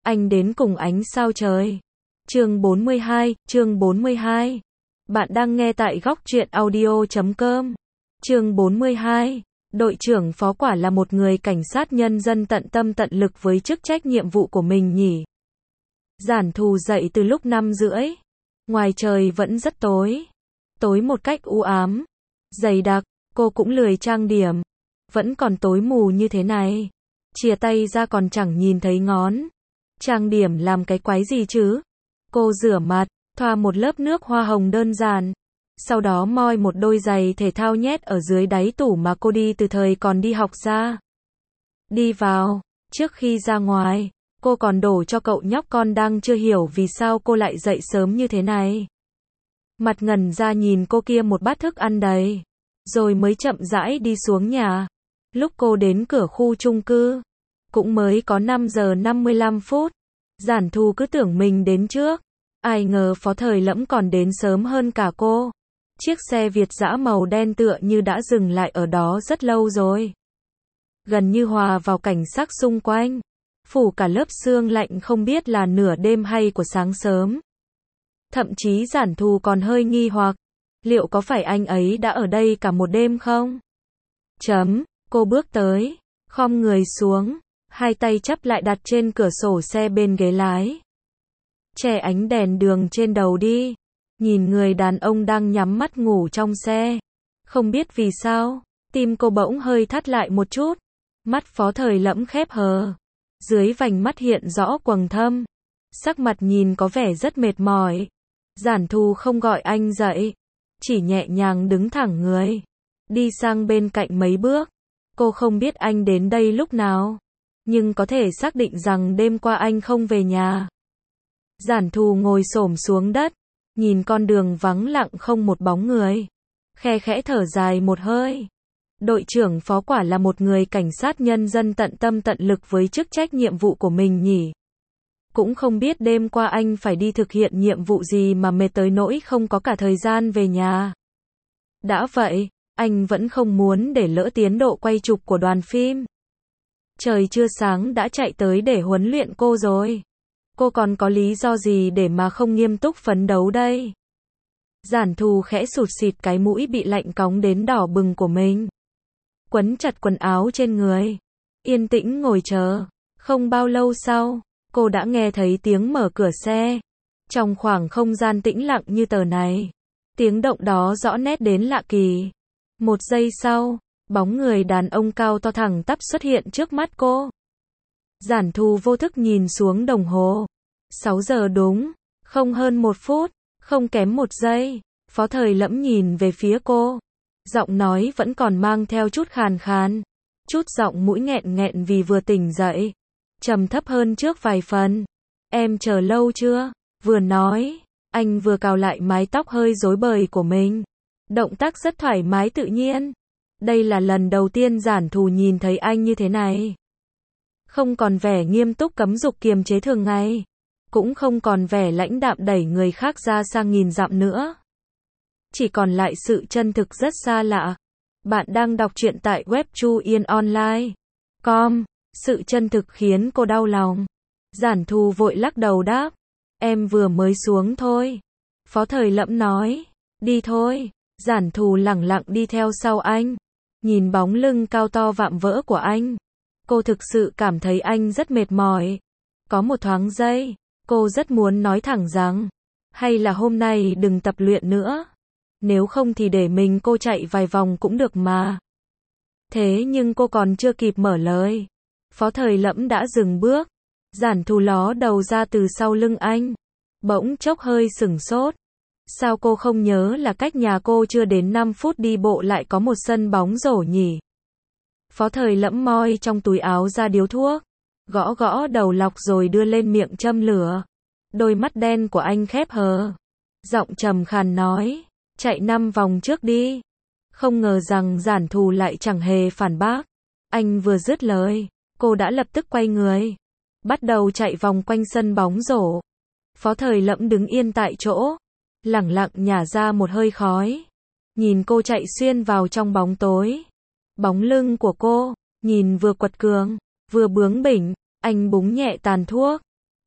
Anh đến cùng ánh sao trời. Chương 42. Bạn đang nghe tại góc truyện audio.com. Chương 42. Đội trưởng Phó quả là một người cảnh sát nhân dân tận tâm tận lực với chức trách nhiệm vụ của mình nhỉ. Giản Thù dậy từ lúc 5:30. Ngoài trời vẫn rất tối. Tối một cách u ám, dày đặc, cô cũng lười trang điểm. Vẫn còn tối mù như thế này. Chìa tay ra còn chẳng nhìn thấy ngón. Trang điểm làm cái quái gì chứ? Cô rửa mặt, thoa một lớp nước hoa hồng đơn giản. Sau đó moi một đôi giày thể thao nhét ở dưới đáy tủ mà cô đi từ thời còn đi học ra. Đi vào, trước khi ra ngoài, cô còn đổ cho cậu nhóc con đang chưa hiểu vì sao cô lại dậy sớm như thế này. Mặt ngẩn ra nhìn cô kia một bát thức ăn đầy, rồi mới chậm rãi đi xuống nhà. Lúc cô đến cửa khu chung cư, cũng mới có 5:55. Giản Thù cứ tưởng mình đến trước, ai ngờ Phó Thời Lẫm còn đến sớm hơn cả cô. Chiếc xe Việt dã màu đen tựa như đã dừng lại ở đó rất lâu rồi. Gần như hòa vào cảnh sắc xung quanh, phủ cả lớp sương lạnh không biết là nửa đêm hay của sáng sớm. Thậm chí Giản Thù còn hơi nghi hoặc, liệu có phải anh ấy đã ở đây cả một đêm không? Cô bước tới, khom người xuống, hai tay chắp lại đặt trên cửa sổ xe bên ghế lái. Che ánh đèn đường trên đầu đi. Nhìn người đàn ông đang nhắm mắt ngủ trong xe. Không biết vì sao, tim cô bỗng hơi thắt lại một chút. Mắt Phó Thời Lẫm khép hờ. Dưới vành mắt hiện rõ quầng thâm. Sắc mặt nhìn có vẻ rất mệt mỏi. Giản Thù không gọi anh dậy, chỉ nhẹ nhàng đứng thẳng người, đi sang bên cạnh mấy bước. Cô không biết anh đến đây lúc nào, nhưng có thể xác định rằng đêm qua anh không về nhà. Giản Thù ngồi xổm xuống đất, nhìn con đường vắng lặng không một bóng người, khe khẽ thở dài một hơi. Đội trưởng Phó quả là một người cảnh sát nhân dân tận tâm tận lực với chức trách nhiệm vụ của mình nhỉ. Cũng không biết đêm qua anh phải đi thực hiện nhiệm vụ gì mà mệt tới nỗi không có cả thời gian về nhà. Đã vậy, anh vẫn không muốn để lỡ tiến độ quay chụp của đoàn phim. Trời chưa sáng đã chạy tới để huấn luyện cô rồi. Cô còn có lý do gì để mà không nghiêm túc phấn đấu đây? Giản Thù khẽ sụt sịt cái mũi bị lạnh cóng đến đỏ bừng của mình. Quấn chặt quần áo trên người. Yên tĩnh ngồi chờ. Không bao lâu sau, cô đã nghe thấy tiếng mở cửa xe. Trong khoảng không gian tĩnh lặng như tờ này, tiếng động đó rõ nét đến lạ kỳ. Một giây sau, bóng người đàn ông cao to thẳng tắp xuất hiện trước mắt cô. Giản Thù vô thức nhìn xuống đồng hồ. 6 giờ đúng, không hơn 1 phút, không kém 1 giây. Phó Thời Lẫm nhìn về phía cô. Giọng nói vẫn còn mang theo chút khàn khàn, chút giọng mũi nghẹn nghẹn vì vừa tỉnh dậy. Trầm thấp hơn trước vài phần. Em chờ lâu chưa? Vừa nói, anh vừa cào lại mái tóc hơi rối bời của mình. Động tác rất thoải mái tự nhiên. Đây là lần đầu tiên Giản Thù nhìn thấy anh như thế này. Không còn vẻ nghiêm túc cấm dục kiềm chế thường ngày, cũng không còn vẻ lãnh đạm đẩy người khác ra sang nghìn dặm nữa. Chỉ còn lại sự chân thực rất xa lạ. Bạn đang đọc truyện tại web chuyenonline.com. Sự chân thực khiến cô đau lòng. Giản Thù vội lắc đầu đáp. Em vừa mới xuống thôi. Phó Thời Lẫm nói. Đi thôi. Giản Thù lẳng lặng đi theo sau anh. Nhìn bóng lưng cao to vạm vỡ của anh, cô thực sự cảm thấy anh rất mệt mỏi. Có một thoáng giây, cô rất muốn nói thẳng rằng, hay là hôm nay đừng tập luyện nữa. Nếu không thì để mình cô chạy vài vòng cũng được mà. Thế nhưng cô còn chưa kịp mở lời, Phó Thời Lẫm đã dừng bước. Giản Thù ló đầu ra từ sau lưng anh, bỗng chốc hơi sửng sốt. Sao cô không nhớ là cách nhà cô chưa đến 5 phút đi bộ lại có một sân bóng rổ nhỉ? Phó Thời Lẫm moi trong túi áo ra điếu thuốc, gõ gõ đầu lọc rồi đưa lên miệng châm lửa. Đôi mắt đen của anh khép hờ, giọng trầm khàn nói, chạy 5 vòng trước đi. Không ngờ rằng Giản Thù lại chẳng hề phản bác. Anh vừa dứt lời, cô đã lập tức quay người, bắt đầu chạy vòng quanh sân bóng rổ. Phó Thời Lẫm đứng yên tại chỗ, lẳng lặng nhả ra một hơi khói, nhìn cô chạy xuyên vào trong bóng tối. Bóng lưng của cô, nhìn vừa quật cường, vừa bướng bỉnh. Anh búng nhẹ tàn thuốc,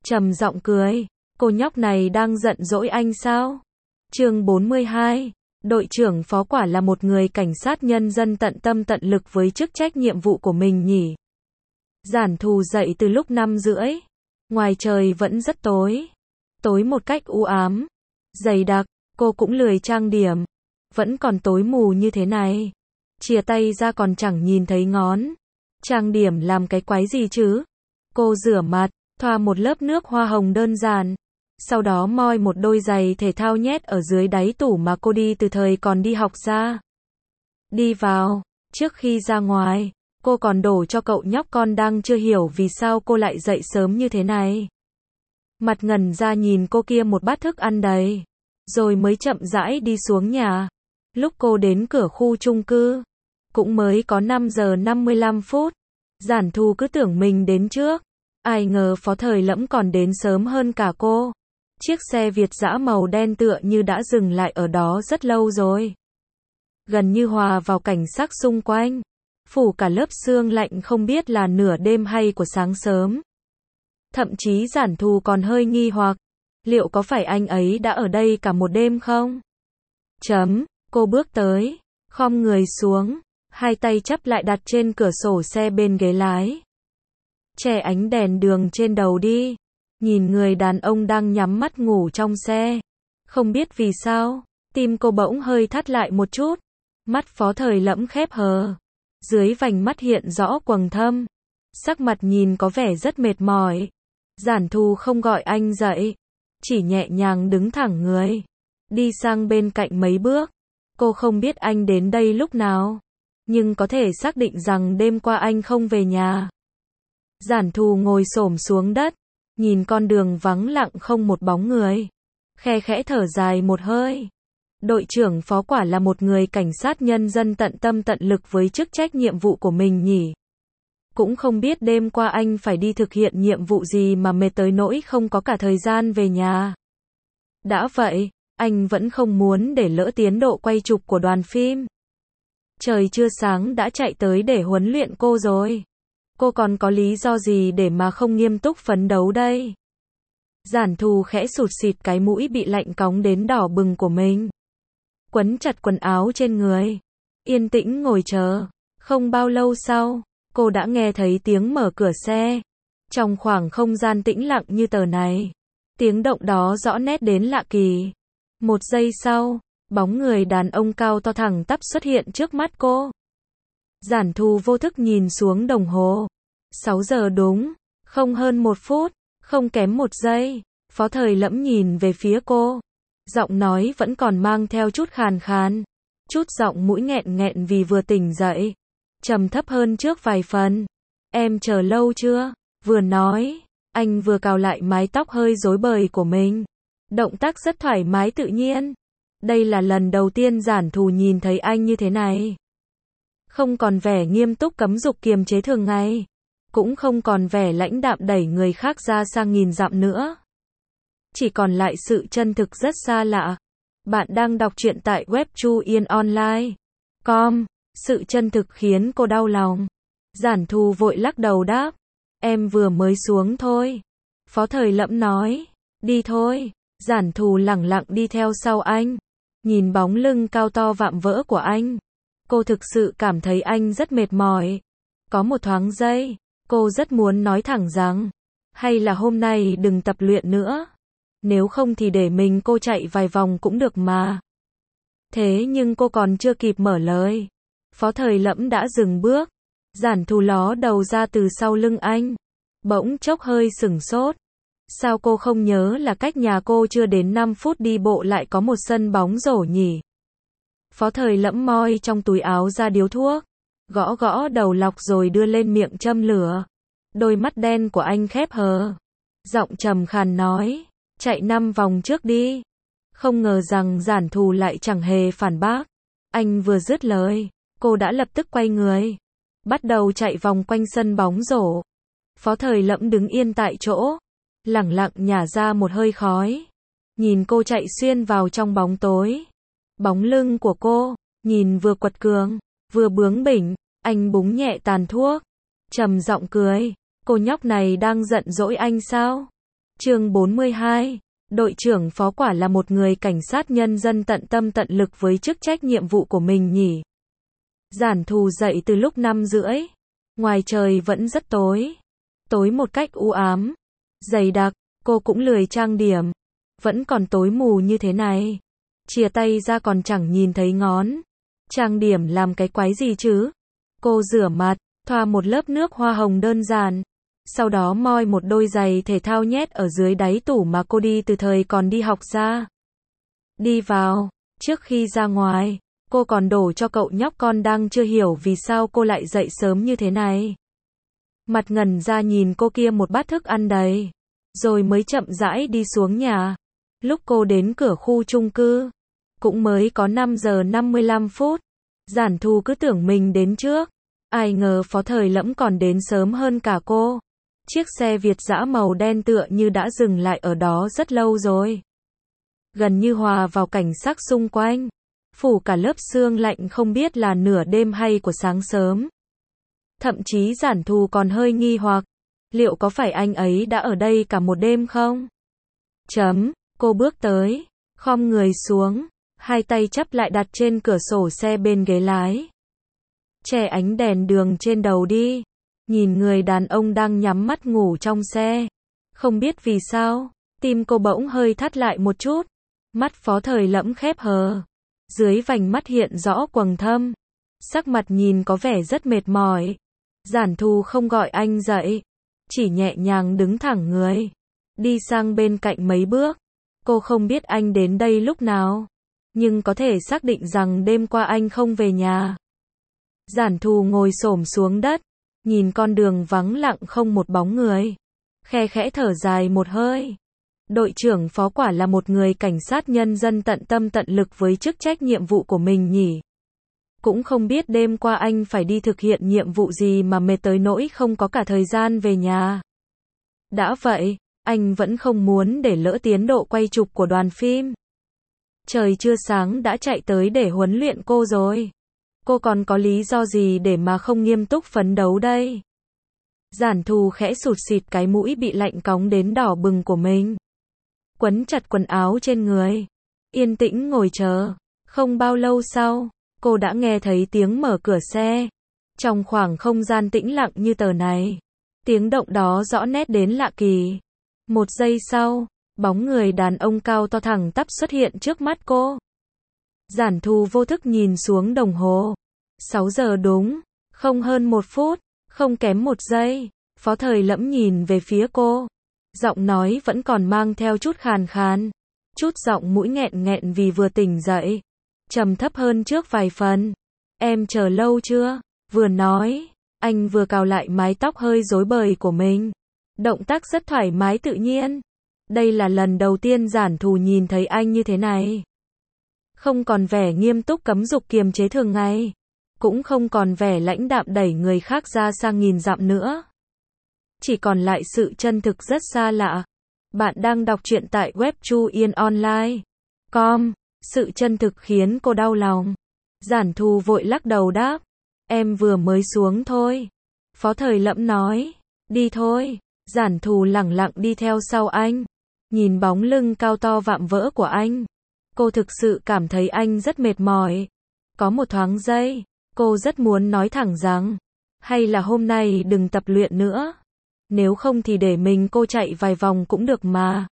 trầm giọng cười. Cô nhóc này đang giận dỗi anh sao? Chương 42. Đội trưởng Phó quả là một người cảnh sát nhân dân tận tâm tận lực với chức trách nhiệm vụ của mình nhỉ. Giản Thù dậy từ lúc 5:30. Ngoài trời vẫn rất tối. Tối một cách u ám, dày đặc, cô cũng lười trang điểm. Vẫn còn tối mù như thế này. Chìa tay ra còn chẳng nhìn thấy ngón. Trang điểm làm cái quái gì chứ? Cô rửa mặt, thoa một lớp nước hoa hồng đơn giản. Sau đó moi một đôi giày thể thao nhét ở dưới đáy tủ mà cô đi từ thời còn đi học ra. Đi vào, trước khi ra ngoài, cô còn đổ cho cậu nhóc con đang chưa hiểu vì sao cô lại dậy sớm như thế này. Mặt ngần ra nhìn cô kia một bát thức ăn đầy, rồi mới chậm rãi đi xuống nhà. Lúc cô đến cửa khu chung cư, cũng mới có 5:55. Giản Thù cứ tưởng mình đến trước, ai ngờ Phó Thời Lẫm còn đến sớm hơn cả cô. Chiếc xe Việt dã màu đen tựa như đã dừng lại ở đó rất lâu rồi. Gần như hòa vào cảnh sắc xung quanh, phủ cả lớp sương lạnh không biết là nửa đêm hay của sáng sớm. Thậm chí Giản Thù còn hơi nghi hoặc, liệu có phải anh ấy đã ở đây cả một đêm không? Cô bước tới, khom người xuống, hai tay chắp lại đặt trên cửa sổ xe bên ghế lái. Che ánh đèn đường trên đầu đi. Nhìn người đàn ông đang nhắm mắt ngủ trong xe. Không biết vì sao, tim cô bỗng hơi thắt lại một chút. Mắt Phó Thời Lẫm khép hờ. Dưới vành mắt hiện rõ quầng thâm. Sắc mặt nhìn có vẻ rất mệt mỏi. Giản Thù không gọi anh dậy, chỉ nhẹ nhàng đứng thẳng người, đi sang bên cạnh mấy bước. Cô không biết anh đến đây lúc nào, nhưng có thể xác định rằng đêm qua anh không về nhà. Giản Thù ngồi xổm xuống đất, nhìn con đường vắng lặng không một bóng người, khe khẽ thở dài một hơi. Đội trưởng Phó quả là một người cảnh sát nhân dân tận tâm tận lực với chức trách nhiệm vụ của mình nhỉ. Cũng không biết đêm qua anh phải đi thực hiện nhiệm vụ gì mà mệt tới nỗi không có cả thời gian về nhà. Đã vậy, anh vẫn không muốn để lỡ tiến độ quay chụp của đoàn phim. Trời chưa sáng đã chạy tới để huấn luyện cô rồi. Cô còn có lý do gì để mà không nghiêm túc phấn đấu đây? Giản Thù khẽ sụt sịt cái mũi bị lạnh cóng đến đỏ bừng của mình. Quấn chặt quần áo trên người. Yên tĩnh ngồi chờ. Không bao lâu sau, cô đã nghe thấy tiếng mở cửa xe. Trong khoảng không gian tĩnh lặng như tờ này, tiếng động đó rõ nét đến lạ kỳ. Một giây sau, bóng người đàn ông cao to thẳng tắp xuất hiện trước mắt cô. Giản Thù vô thức nhìn xuống đồng hồ. 6 giờ đúng, không hơn 1 phút, không kém 1 giây. Phó Thời Lẫm nhìn về phía cô. Giọng nói vẫn còn mang theo chút khàn khàn, chút giọng mũi nghẹn nghẹn vì vừa tỉnh dậy. Trầm thấp hơn trước vài phần. Em chờ lâu chưa? Vừa nói, anh vừa cào lại mái tóc hơi rối bời của mình. Động tác rất thoải mái tự nhiên. Đây là lần đầu tiên Giản Thù nhìn thấy anh như thế này. Không còn vẻ nghiêm túc cấm dục kiềm chế thường ngày, cũng không còn vẻ lãnh đạm đẩy người khác ra sang nghìn dặm nữa. Chỉ còn lại sự chân thực rất xa lạ. Bạn đang đọc truyện tại web chuyenonline.com. Sự chân thực khiến cô đau lòng. Giản Thù vội lắc đầu đáp. Em vừa mới xuống thôi. Phó Thời Lẫm nói. Đi thôi. Giản Thù lẳng lặng đi theo sau anh. Nhìn bóng lưng cao to vạm vỡ của anh. Cô thực sự cảm thấy anh rất mệt mỏi. Có một thoáng giây, cô rất muốn nói thẳng rằng, hay là hôm nay đừng tập luyện nữa. Nếu không thì để mình cô chạy vài vòng cũng được mà. Thế nhưng cô còn chưa kịp mở lời. Phó Thời Lẫm đã dừng bước. Giản Thù ló đầu ra từ sau lưng anh. Bỗng chốc hơi sửng sốt. Sao cô không nhớ là cách nhà cô chưa đến 5 phút đi bộ lại có một sân bóng rổ nhỉ? Phó Thời Lẫm moi trong túi áo ra điếu thuốc. Gõ gõ đầu lọc rồi đưa lên miệng châm lửa. Đôi mắt đen của anh khép hờ. Giọng trầm khàn nói. Chạy 5 vòng trước đi. Không ngờ rằng Giản Thù lại chẳng hề phản bác. Anh vừa dứt lời, cô đã lập tức quay người. Bắt đầu chạy vòng quanh sân bóng rổ. Phó Thời Lẫm đứng yên tại chỗ. Lẳng lặng nhả ra một hơi khói. Nhìn cô chạy xuyên vào trong bóng tối. Bóng lưng của cô, nhìn vừa quật cường, vừa bướng bỉnh. Anh búng nhẹ tàn thuốc. Trầm giọng cười. Cô nhóc này đang giận dỗi anh sao? Chương 42. Đội trưởng Phó quả là một người cảnh sát nhân dân tận tâm tận lực với chức trách nhiệm vụ của mình nhỉ. Giản Thù dậy từ lúc 5:30. Ngoài trời vẫn rất tối. Tối một cách u ám, dày đặc, cô cũng lười trang điểm. Vẫn còn tối mù như thế này. Chìa tay ra còn chẳng nhìn thấy ngón. Trang điểm làm cái quái gì chứ? Cô rửa mặt, thoa một lớp nước hoa hồng đơn giản. Sau đó moi một đôi giày thể thao nhét ở dưới đáy tủ mà cô đi từ thời còn đi học ra. Đi vào, trước khi ra ngoài, cô còn đổ cho cậu nhóc con đang chưa hiểu vì sao cô lại dậy sớm như thế này. Mặt ngẩn ra nhìn cô kia một bát thức ăn đầy, rồi mới chậm rãi đi xuống nhà. Lúc cô đến cửa khu chung cư, cũng mới có 5:55. Giản Thù cứ tưởng mình đến trước, ai ngờ Phó Thời Lẫm còn đến sớm hơn cả cô. Chiếc xe Việt dã màu đen tựa như đã dừng lại ở đó rất lâu rồi. Gần như hòa vào cảnh sắc xung quanh, phủ cả lớp sương lạnh không biết là nửa đêm hay của sáng sớm. Thậm chí Giản Thù còn hơi nghi hoặc, liệu có phải anh ấy đã ở đây cả một đêm không? Cô bước tới, khom người xuống, hai tay chắp lại đặt trên cửa sổ xe bên ghế lái. Che ánh đèn đường trên đầu đi. Nhìn người đàn ông đang nhắm mắt ngủ trong xe. Không biết vì sao, tim cô bỗng hơi thắt lại một chút. Mắt Phó Thời Lẫm khép hờ. Dưới vành mắt hiện rõ quầng thâm. Sắc mặt nhìn có vẻ rất mệt mỏi. Giản Thù không gọi anh dậy, chỉ nhẹ nhàng đứng thẳng người, đi sang bên cạnh mấy bước. Cô không biết anh đến đây lúc nào, nhưng có thể xác định rằng đêm qua anh không về nhà. Giản Thù ngồi xổm xuống đất, nhìn con đường vắng lặng không một bóng người, khe khẽ thở dài một hơi. Đội trưởng Phó quả là một người cảnh sát nhân dân tận tâm tận lực với chức trách nhiệm vụ của mình nhỉ. Cũng không biết đêm qua anh phải đi thực hiện nhiệm vụ gì mà mệt tới nỗi không có cả thời gian về nhà. Đã vậy, anh vẫn không muốn để lỡ tiến độ quay chụp của đoàn phim. Trời chưa sáng đã chạy tới để huấn luyện cô rồi. Cô còn có lý do gì để mà không nghiêm túc phấn đấu đây? Giản Thù khẽ sụt sịt cái mũi bị lạnh cóng đến đỏ bừng của mình. Quấn chặt quần áo trên người. Yên tĩnh ngồi chờ. Không bao lâu sau, cô đã nghe thấy tiếng mở cửa xe. Trong khoảng không gian tĩnh lặng như tờ này, tiếng động đó rõ nét đến lạ kỳ. Một giây sau, bóng người đàn ông cao to thẳng tắp xuất hiện trước mắt cô. Giản Thù vô thức nhìn xuống đồng hồ. 6 giờ đúng, không hơn 1 phút, không kém 1 giây. Phó Thời Lẫm nhìn về phía cô. Giọng nói vẫn còn mang theo chút khàn khàn. Chút giọng mũi nghẹn nghẹn vì vừa tỉnh dậy. Trầm thấp hơn trước vài phần. Em chờ lâu chưa? Vừa nói, anh vừa cào lại mái tóc hơi rối bời của mình. Động tác rất thoải mái tự nhiên. Đây là lần đầu tiên Giản Thù nhìn thấy anh như thế này. Không còn vẻ nghiêm túc cấm dục kiềm chế thường ngày. Cũng không còn vẻ lãnh đạm đẩy người khác ra sang nghìn dặm nữa. Chỉ còn lại sự chân thực rất xa lạ. Bạn đang đọc truyện tại web chuyenonline.com. Sự chân thực khiến cô đau lòng. Giản Thù vội lắc đầu đáp. Em vừa mới xuống thôi. Phó Thời Lẫm nói. Đi thôi. Giản Thù lẳng lặng đi theo sau anh. Nhìn bóng lưng cao to vạm vỡ của anh. Cô thực sự cảm thấy anh rất mệt mỏi. Có một thoáng giây, cô rất muốn nói thẳng rằng, hay là hôm nay đừng tập luyện nữa. Nếu không thì để mình cô chạy vài vòng cũng được mà.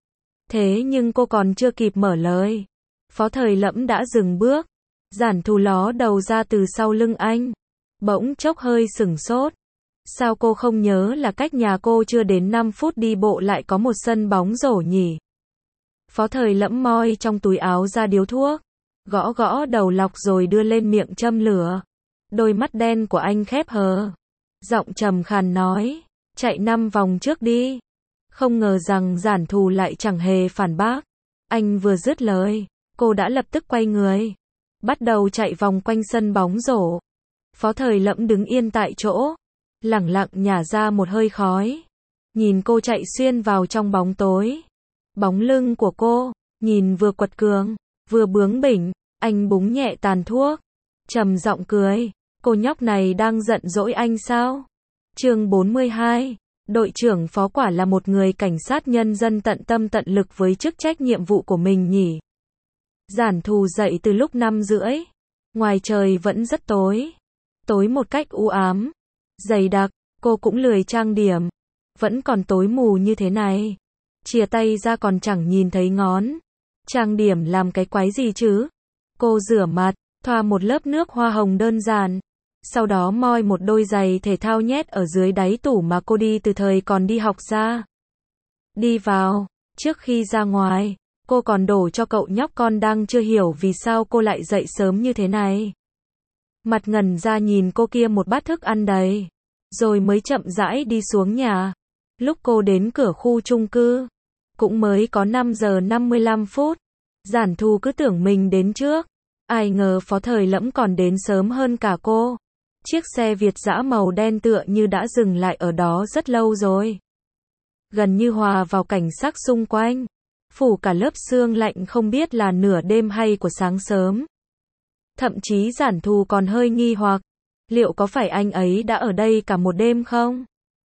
Thế nhưng cô còn chưa kịp mở lời. Phó Thời Lẫm đã dừng bước. Giản Thù ló đầu ra từ sau lưng anh. Bỗng chốc hơi sửng sốt. Sao cô không nhớ là cách nhà cô chưa đến 5 phút đi bộ lại có một sân bóng rổ nhỉ? Phó Thời Lẫm moi trong túi áo ra điếu thuốc. Gõ gõ đầu lọc rồi đưa lên miệng châm lửa. Đôi mắt đen của anh khép hờ. Giọng trầm khàn nói. Chạy 5 vòng trước đi. Không ngờ rằng Giản Thù lại chẳng hề phản bác. Anh vừa dứt lời, cô đã lập tức quay người. Bắt đầu chạy vòng quanh sân bóng rổ. Phó Thời Lẫm đứng yên tại chỗ. Lẳng lặng nhả ra một hơi khói. Nhìn cô chạy xuyên vào trong bóng tối. Bóng lưng của cô, nhìn vừa quật cường, vừa bướng bỉnh. Anh búng nhẹ tàn thuốc. Trầm giọng cười. Cô nhóc này đang giận dỗi anh sao? Chương 42. Đội trưởng Phó quả là một người cảnh sát nhân dân tận tâm tận lực với chức trách nhiệm vụ của mình nhỉ. Giản Thù dậy từ lúc 5:30. Ngoài trời vẫn rất tối. Tối một cách u ám, dày đặc, cô cũng lười trang điểm. Vẫn còn tối mù như thế này. Chìa tay ra còn chẳng nhìn thấy ngón. Trang điểm làm cái quái gì chứ? Cô rửa mặt, thoa một lớp nước hoa hồng đơn giản. Sau đó moi một đôi giày thể thao nhét ở dưới đáy tủ mà cô đi từ thời còn đi học ra. Đi vào, trước khi ra ngoài, cô còn đổ cho cậu nhóc con đang chưa hiểu vì sao cô lại dậy sớm như thế này. Mặt ngẩn ra nhìn cô kia một bát thức ăn đầy, rồi mới chậm rãi đi xuống nhà. Lúc cô đến cửa khu chung cư, cũng mới có 5:55. Giản Thù cứ tưởng mình đến trước, ai ngờ Phó Thời Lẫm còn đến sớm hơn cả cô. Chiếc xe Việt dã màu đen tựa như đã dừng lại ở đó rất lâu rồi. Gần như hòa vào cảnh sắc xung quanh, phủ cả lớp sương lạnh không biết là nửa đêm hay của sáng sớm. Thậm chí Giản Thù còn hơi nghi hoặc, liệu có phải anh ấy đã ở đây cả một đêm không?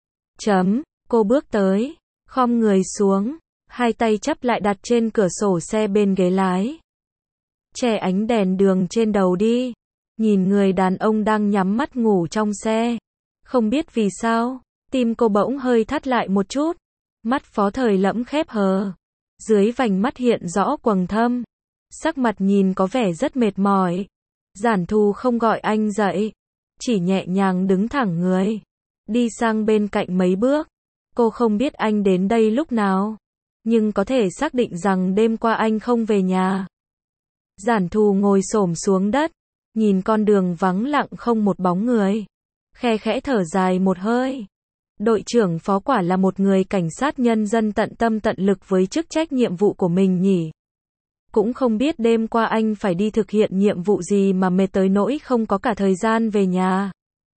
Cô bước tới, khom người xuống, hai tay chắp lại đặt trên cửa sổ xe bên ghế lái. Che ánh đèn đường trên đầu đi. Nhìn người đàn ông đang nhắm mắt ngủ trong xe. Không biết vì sao, tim cô bỗng hơi thắt lại một chút. Mắt Phó Thời Lẫm khép hờ. Dưới vành mắt hiện rõ quầng thâm. Sắc mặt nhìn có vẻ rất mệt mỏi. Giản Thù không gọi anh dậy, chỉ nhẹ nhàng đứng thẳng người, đi sang bên cạnh mấy bước. Cô không biết anh đến đây lúc nào, nhưng có thể xác định rằng đêm qua anh không về nhà. Giản Thù ngồi xổm xuống đất, nhìn con đường vắng lặng không một bóng người, khe khẽ thở dài một hơi. Đội trưởng Phó quả là một người cảnh sát nhân dân tận tâm tận lực với chức trách nhiệm vụ của mình nhỉ. Cũng không biết đêm qua anh phải đi thực hiện nhiệm vụ gì mà mệt tới nỗi không có cả thời gian về nhà.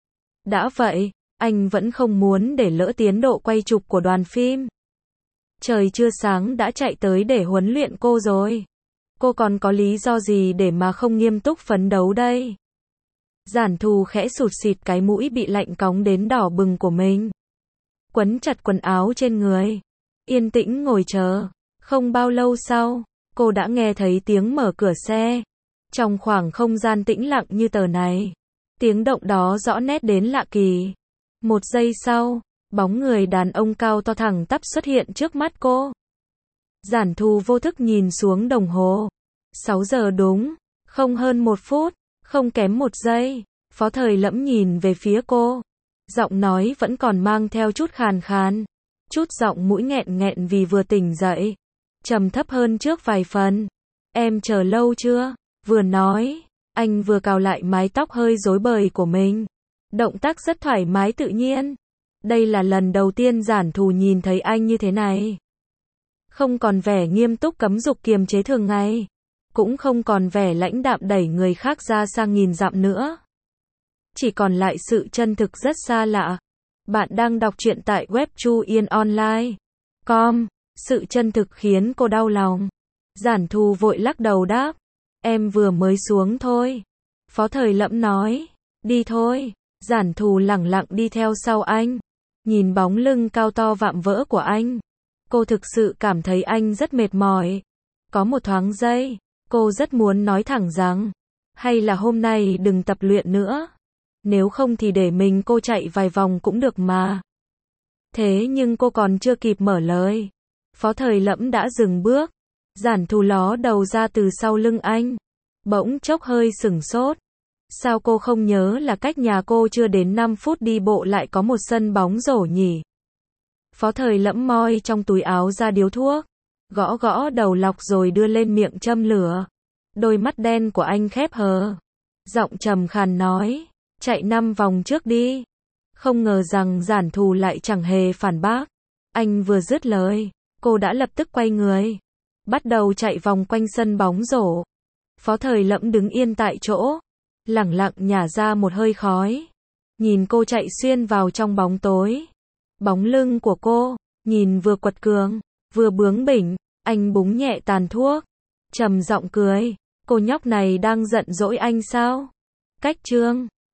Đã vậy, anh vẫn không muốn để lỡ tiến độ quay chụp của đoàn phim. Trời chưa sáng đã chạy tới để huấn luyện cô rồi. Cô còn có lý do gì để mà không nghiêm túc phấn đấu đây? Giản Thù khẽ sụt sịt cái mũi bị lạnh cóng đến đỏ bừng của mình. Quấn chặt quần áo trên người. Yên tĩnh ngồi chờ. Không bao lâu sau, cô đã nghe thấy tiếng mở cửa xe. Trong khoảng không gian tĩnh lặng như tờ này, tiếng động đó rõ nét đến lạ kỳ. Một giây sau, bóng người đàn ông cao to thẳng tắp xuất hiện trước mắt cô. Giản Thù vô thức nhìn xuống đồng hồ. 6 giờ đúng, không hơn 1 phút, không kém 1 giây. Phó Thời Lẫm nhìn về phía cô. Giọng nói vẫn còn mang theo chút khàn khàn, chút giọng mũi nghẹn nghẹn vì vừa tỉnh dậy. Trầm thấp hơn trước vài phần. Em chờ lâu chưa? Vừa nói, anh vừa cào lại mái tóc hơi rối bời của mình. Động tác rất thoải mái tự nhiên. Đây là lần đầu tiên Giản Thù nhìn thấy anh như thế này. Không còn vẻ nghiêm túc cấm dục kiềm chế thường ngày, cũng không còn vẻ lãnh đạm đẩy người khác ra sang nghìn dặm nữa. Chỉ còn lại sự chân thực rất xa lạ. Bạn đang đọc truyện tại web chuyenonline.com. Sự chân thực khiến cô đau lòng. Giản Thù vội lắc đầu đáp. Em vừa mới xuống thôi. Phó Thời Lẫm nói. Đi thôi. Giản Thù lẳng lặng đi theo sau anh. Nhìn bóng lưng cao to vạm vỡ của anh. Cô thực sự cảm thấy anh rất mệt mỏi. Có một thoáng giây, cô rất muốn nói thẳng rằng, hay là hôm nay đừng tập luyện nữa. Nếu không thì để mình cô chạy vài vòng cũng được mà. Thế nhưng cô còn chưa kịp mở lời. Phó Thời Lẫm đã dừng bước. Giản Thù ló đầu ra từ sau lưng anh. Bỗng chốc hơi sửng sốt. Sao cô không nhớ là cách nhà cô chưa đến 5 phút đi bộ lại có một sân bóng rổ nhỉ? Phó Thời Lẫm moi trong túi áo ra điếu thuốc. Gõ gõ đầu lọc rồi đưa lên miệng châm lửa. Đôi mắt đen của anh khép hờ. Giọng trầm khàn nói. Chạy 5 vòng trước đi. Không ngờ rằng Giản Thù lại chẳng hề phản bác. Anh vừa dứt lời, cô đã lập tức quay người. Bắt đầu chạy vòng quanh sân bóng rổ. Phó Thời Lẫm đứng yên tại chỗ. Lẳng lặng nhả ra một hơi khói. Nhìn cô chạy xuyên vào trong bóng tối. Bóng lưng của cô, nhìn vừa quật cường, vừa bướng bỉnh. Anh búng nhẹ tàn thuốc. Trầm giọng cười. Cô nhóc này đang giận dỗi anh sao? Cách chương